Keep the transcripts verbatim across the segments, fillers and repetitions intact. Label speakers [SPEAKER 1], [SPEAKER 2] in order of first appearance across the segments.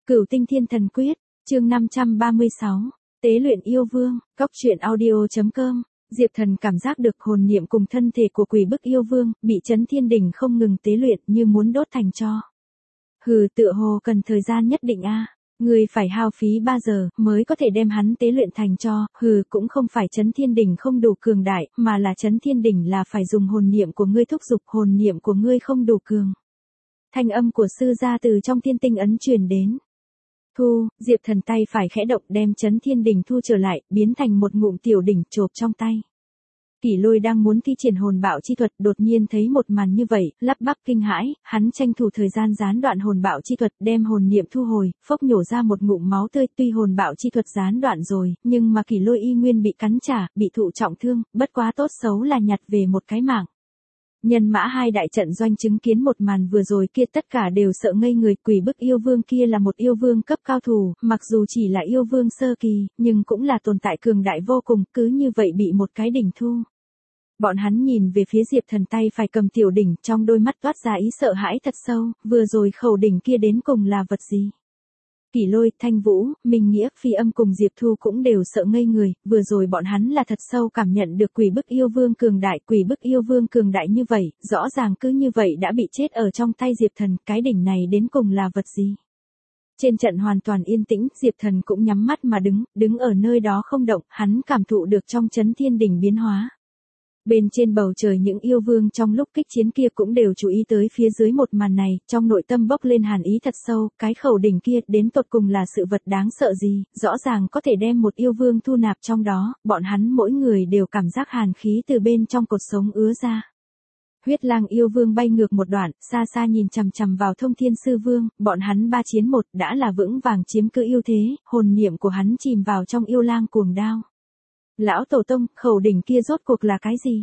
[SPEAKER 1] Cửu Tinh Thiên Thần Quyết, chương năm trăm ba mươi sáu, Tế luyện yêu vương, góc truyện audio.com. Diệp Thần cảm giác được hồn niệm cùng thân thể của quỷ bức yêu vương, bị Chấn Thiên Đỉnh không ngừng tế luyện như muốn đốt thành tro. Hừ, tựa hồ cần thời gian nhất định a. Người phải hao phí ba giờ mới có thể đem hắn tế luyện thành tro. Hừ, cũng không phải Chấn Thiên Đỉnh không đủ cường đại, mà là Chấn Thiên Đỉnh là phải dùng hồn niệm của ngươi thúc giục, hồn niệm của ngươi không đủ cường. Thanh âm của sư gia từ trong thiên tinh ấn truyền đến. Thu, Diệp Thần tay phải khẽ động đem Chấn Thiên Đỉnh thu trở lại, biến thành một ngụm tiểu đỉnh chộp trong tay. Kỷ Lôi đang muốn thi triển hồn bạo chi thuật, đột nhiên thấy một màn như vậy, lắp bắp kinh hãi, hắn tranh thủ thời gian gián đoạn hồn bạo chi thuật, đem hồn niệm thu hồi, phốc nhổ ra một ngụm máu tươi. Tuy hồn bạo chi thuật gián đoạn rồi, nhưng mà Kỷ Lôi y nguyên bị cắn trả, bị thụ trọng thương, bất quá tốt xấu là nhặt về một cái mạng. Nhân mã hai đại trận doanh chứng kiến một màn vừa rồi kia tất cả đều sợ ngây người. Quỷ bức yêu vương kia là một yêu vương cấp cao thủ, mặc dù chỉ là yêu vương sơ kỳ, nhưng cũng là tồn tại cường đại vô cùng, cứ như vậy bị một cái đỉnh thu. Bọn hắn nhìn về phía Diệp Thần tay phải cầm tiểu đỉnh, trong đôi mắt toát ra ý sợ hãi thật sâu, vừa rồi khẩu đỉnh kia đến cùng là vật gì? Kỷ Lôi, Thanh Vũ, Minh Nghĩa, Phi Âm cùng Diệp Thu cũng đều sợ ngây người, vừa rồi bọn hắn là thật sâu cảm nhận được quỷ bức yêu vương cường đại, quỷ bức yêu vương cường đại như vậy, rõ ràng cứ như vậy đã bị chết ở trong tay Diệp Thần, cái đỉnh này đến cùng là vật gì? Trên trận hoàn toàn yên tĩnh, Diệp Thần cũng nhắm mắt mà đứng, đứng ở nơi đó không động, hắn cảm thụ được trong Chấn Thiên Đỉnh biến hóa. Bên trên bầu trời những yêu vương trong lúc kích chiến kia cũng đều chú ý tới phía dưới một màn này, trong nội tâm bốc lên hàn ý thật sâu, cái khẩu đỉnh kia đến tột cùng là sự vật đáng sợ gì, rõ ràng có thể đem một yêu vương thu nạp trong đó, bọn hắn mỗi người đều cảm giác hàn khí từ bên trong cột sống ứa ra. Huyết Lang yêu vương bay ngược một đoạn, xa xa nhìn chằm chằm vào Thông Thiên Sư Vương, bọn hắn ba chiến một đã là vững vàng chiếm cứ ưu thế, hồn niệm của hắn chìm vào trong yêu lang cuồng đao. Lão Tổ Tông, khẩu đỉnh kia rốt cuộc là cái gì?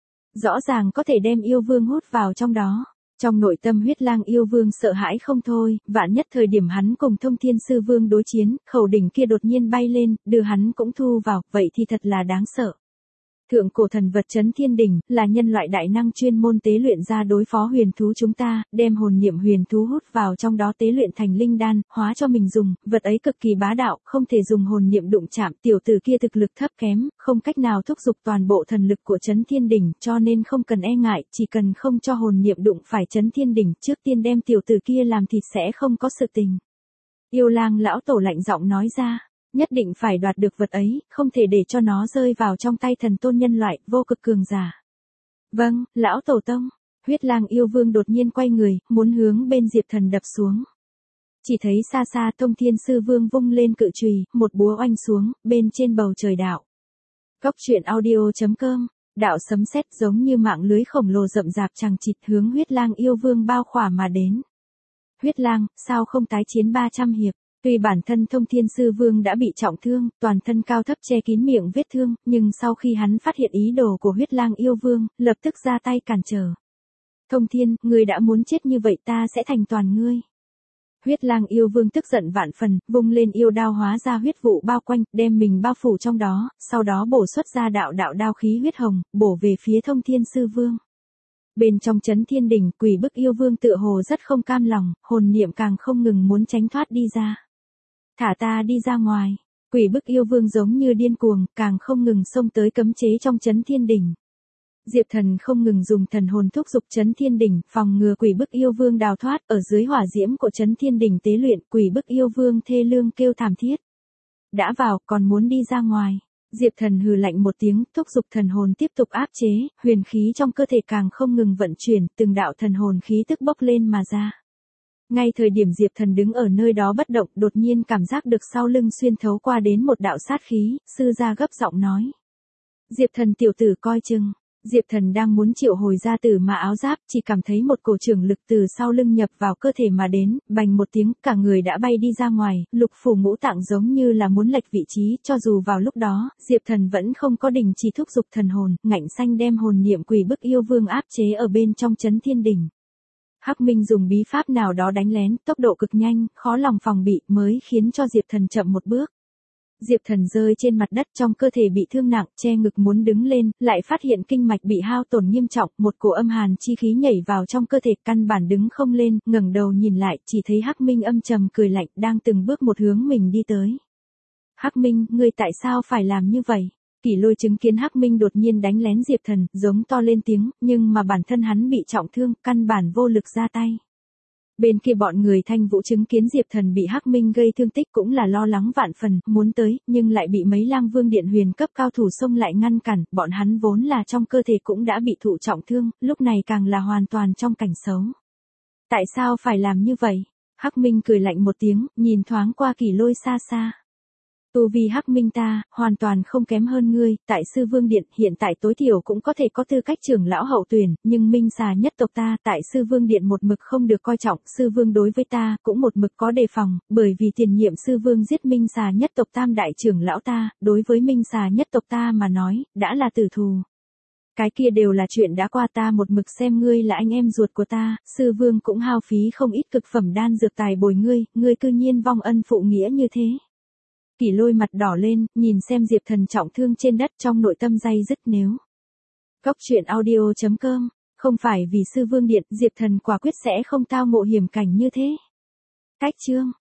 [SPEAKER 1] Rõ ràng có thể đem yêu vương hút vào trong đó. Trong nội tâm Huyết Lang yêu vương sợ hãi không thôi, vạn nhất thời điểm hắn cùng Thông Thiên Sư Vương đối chiến, khẩu đỉnh kia đột nhiên bay lên, đưa hắn cũng thu vào, vậy thì thật là đáng sợ. Thượng cổ thần vật Chấn Thiên Đỉnh, là nhân loại đại năng chuyên môn tế luyện ra đối phó huyền thú chúng ta, đem hồn niệm huyền thú hút vào trong đó tế luyện thành linh đan, hóa cho mình dùng, vật ấy cực kỳ bá đạo, không thể dùng hồn niệm đụng chạm, tiểu tử kia thực lực thấp kém, không cách nào thúc giục toàn bộ thần lực của Chấn Thiên Đỉnh, cho nên không cần e ngại, chỉ cần không cho hồn niệm đụng phải Chấn Thiên Đỉnh, trước tiên đem tiểu tử kia làm thịt sẽ không có sự tình. Yêu lang lão tổ lạnh giọng nói ra. Nhất định phải đoạt được vật ấy, không thể để cho nó rơi vào trong tay thần tôn nhân loại, vô cực cường giả. Vâng, lão tổ tông. Huyết Lang yêu vương đột nhiên quay người, muốn hướng bên Diệp Thần đập xuống. Chỉ thấy xa xa Thông Thiên Sư Vương vung lên cự chùy, một búa oanh xuống, bên trên bầu trời đạo. Góc truyện audio.com, đạo sấm sét giống như mạng lưới khổng lồ rậm rạp chằng chịt hướng Huyết Lang yêu vương bao khỏa mà đến. Huyết Lang, sao không tái chiến ba trăm hiệp? Tuy bản thân Thông Thiên Sư Vương đã bị trọng thương, toàn thân cao thấp che kín miệng vết thương, nhưng sau khi hắn phát hiện ý đồ của Huyết Lang yêu vương, lập tức ra tay cản trở. Thông Thiên, ngươi đã muốn chết như vậy ta sẽ thành toàn ngươi. Huyết Lang yêu vương tức giận vạn phần, vung lên yêu đao hóa ra huyết vụ bao quanh, đem mình bao phủ trong đó, sau đó bổ xuất ra đạo đạo đao khí huyết hồng, bổ về phía Thông Thiên Sư Vương. Bên trong Chấn Thiên Đỉnh, quỷ bức yêu vương tựa hồ rất không cam lòng, hồn niệm càng không ngừng muốn tránh thoát đi ra. Thả ta đi ra ngoài. Quỷ bức yêu vương giống như điên cuồng, càng không ngừng xông tới cấm chế trong Chấn Thiên Đỉnh. Diệp Thần không ngừng dùng thần hồn thúc giục Chấn Thiên Đỉnh, phòng ngừa quỷ bức yêu vương đào thoát, ở dưới hỏa diễm của Chấn Thiên Đỉnh tế luyện, quỷ bức yêu vương thê lương kêu thảm thiết. Đã vào, còn muốn đi ra ngoài. Diệp Thần hừ lạnh một tiếng, thúc giục thần hồn tiếp tục áp chế, huyền khí trong cơ thể càng không ngừng vận chuyển, từng đạo thần hồn khí tức bốc lên mà ra. Ngay thời điểm Diệp Thần đứng ở nơi đó bất động, đột nhiên cảm giác được sau lưng xuyên thấu qua đến một đạo sát khí, sư gia gấp giọng nói. Diệp Thần tiểu tử coi chừng. Diệp Thần đang muốn triệu hồi ra tử mà áo giáp, chỉ cảm thấy một cổ trường lực từ sau lưng nhập vào cơ thể mà đến, bành một tiếng, cả người đã bay đi ra ngoài, lục phủ ngũ tạng giống như là muốn lệch vị trí, cho dù vào lúc đó, Diệp Thần vẫn không có đình chỉ thúc giục thần hồn, ngạnh xanh đem hồn niệm quỷ bức yêu vương áp chế ở bên trong Chấn Thiên Đỉnh. Hắc Minh dùng bí pháp nào đó đánh lén, tốc độ cực nhanh, khó lòng phòng bị, mới khiến cho Diệp Thần chậm một bước. Diệp Thần rơi trên mặt đất trong cơ thể bị thương nặng, che ngực muốn đứng lên, lại phát hiện kinh mạch bị hao tổn nghiêm trọng, một cổ âm hàn chi khí nhảy vào trong cơ thể, căn bản đứng không lên, ngẩng đầu nhìn lại, chỉ thấy Hắc Minh âm trầm cười lạnh, đang từng bước một hướng mình đi tới. Hắc Minh, ngươi tại sao phải làm như vậy? Kỷ Lôi chứng kiến Hắc Minh đột nhiên đánh lén Diệp Thần, giống to lên tiếng, nhưng mà bản thân hắn bị trọng thương, căn bản vô lực ra tay. Bên kia bọn người Thanh Vũ chứng kiến Diệp Thần bị Hắc Minh gây thương tích cũng là lo lắng vạn phần, muốn tới, nhưng lại bị mấy Lang Vương Điện huyền cấp cao thủ xông lại ngăn cản, bọn hắn vốn là trong cơ thể cũng đã bị thụ trọng thương, lúc này càng là hoàn toàn trong cảnh xấu. Tại sao phải làm như vậy? Hắc Minh cười lạnh một tiếng, nhìn thoáng qua Kỷ Lôi xa xa. Tu vi Hắc Minh ta, hoàn toàn không kém hơn ngươi, tại Sư Vương Điện, hiện tại tối thiểu cũng có thể có tư cách trưởng lão hậu tuyển, nhưng Minh xà nhất tộc ta, tại Sư Vương Điện một mực không được coi trọng, Sư Vương đối với ta, cũng một mực có đề phòng, bởi vì tiền nhiệm Sư Vương giết Minh xà nhất tộc tam đại trưởng lão ta, đối với Minh xà nhất tộc ta mà nói, đã là tử thù. Cái kia đều là chuyện đã qua, ta một mực xem ngươi là anh em ruột của ta, Sư Vương cũng hao phí không ít cực phẩm đan dược tài bồi ngươi, ngươi cư nhiên vong ân phụ nghĩa như thế. Kỷ Lôi mặt đỏ lên, nhìn xem Diệp Thần trọng thương trên đất, trong nội tâm day dứt nếu. Cốc truyện audio chấm com, không phải vì Sư Vương Điện, Diệp Thần quả quyết sẽ không tao ngộ hiểm cảnh như thế. Cách chương